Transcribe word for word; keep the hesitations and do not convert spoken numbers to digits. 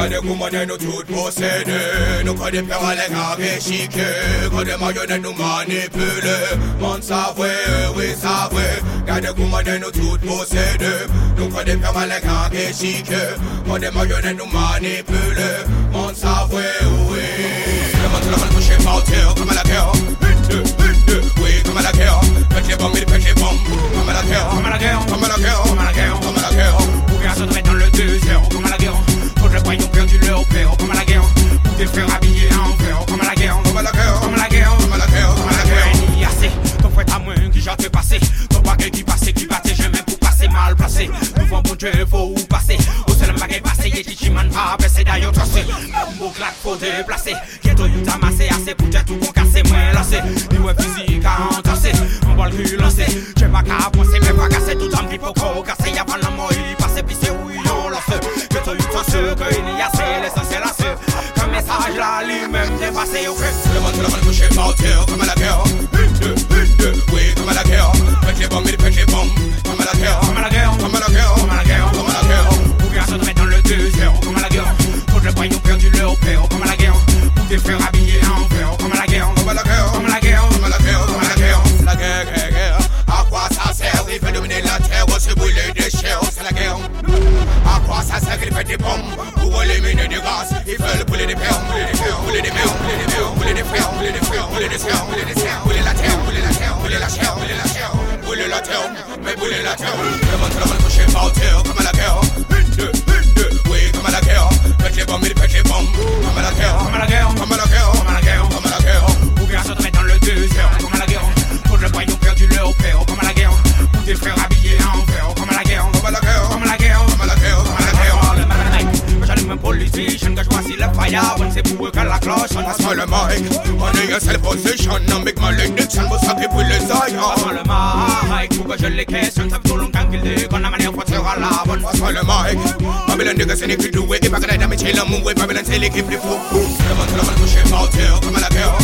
Y'a des goumonnets nous toutes possédés. Nous connaissons peur à l'égaré chiqués. Quand des marionnettes nous manipulent. Monde savoué, oui savoué. Y'a des goumonnets nous toutes possédés. Nous connaissons peur à l'égaré chiqués. Quand des marionnettes nous manipulent. Monde savoué, oui. Le monde le monde couché par terre comme à la guerre. Une, deux, une, deux, oui comme à la guerre. Pète les bombes, il pète les bombes. Comme à la guerre, comme à la guerre, comme à la guerre, comme à la guerre, comme à la guerre. Pour rien se traiter dans le désert, comme à la guerre. Quand les voyous perdu leur père, comme à la guerre. Pour des frères habillés en fer, comme à la guerre, comme à la guerre, comme à la guerre, comme à la guerre, comme à la guerre. Ni assez, ton frère à moi qui j'ai passé. Ton baguette qui passait, qui battait, jamais pour passer mal placé. Devant bon Dieu, faut passer. Au seul baguette passé, y'a qui man pas baissé d'ailleurs tracé. Mon claque faut déplacer. Qu'est-ce que t'as massé assez pour tout qu'on casse, moi lancé. Ni ouais physique à entasser. On va le lancer. J'ai pas qu'à penser, mais pas casser tout en pipo, casser. Y'a pas la mort, il passe, puis c'est oui, on lance. Que t'as eu ton ce que il y a, c'est l'essentiel à ce. Comme message là, lui-même dépassé au crème. Le monde, le monde couché par terre, comme à la guerre. Une, deux, une, deux, oui, comme à la guerre. Pète les bombes, il pète les bombes. Comme à la guerre, comme à la guerre, comme à la guerre, comme à la guerre, comme à la guerre. Pour rien se mettre dans le désert, comme à la guerre. Quand les voyous perdu leur père, comme à la guerre. Pour des frères habillés en fer, comme à la guerre, comme à la guerre, comme à la guerre, comme à la guerre, comme à la guerre. La guerre, guerre, guerre. À quoi ça sert? Il fait dominer la terre, c'est brûler des chairs, c'est la guerre. À quoi ça sert? Il fait des bombes pour éliminer des gaz. Il fait brûler des pères, brûler des pères, brûler des pères, brûler des pères, brûler des frères, brûler des frères, brûler des sœurs, brûler des sœurs, brûler la terre, brûler la terre, brûler la chair, brûler la chair, brûler la terre, mais brûler la terre. Le monde, le monde couché par terre, comme à la guerre. Une, deux, une, deux, oui, comme à la guerre. Pète les bombes, il pète les bombes, comme à la guerre, comme à la guerre, comme à la guerre, comme à la guerre, comme à la guerre. Pour bien se mettre dans le désert, comme à la guerre. Pour le voyou perdu leur père, comme à la guerre. Pour des frères habillés en fer, comme à la guerre, comme à la guerre, comme à la guerre, comme à la guerre, comme à la guerre. Le man quand j'allume un politicien, quand je vois si le fire, on sait pour eux que la cloche, on passe le mic. On est à seule position, on make my malédiction, vous savez pour les aïeux. Passe le mic, pour que je les questionne, ça fait tout longtemps qu'il dit qu'on a manière pour faire à la bonne. Passe le mic, Babylon niggas c'est l'équipe douée, et pas que la dame est chez l'amour, et Babylon c'est l'équipe des fous. Le monde, le monde couché par terre, comme à la guerre.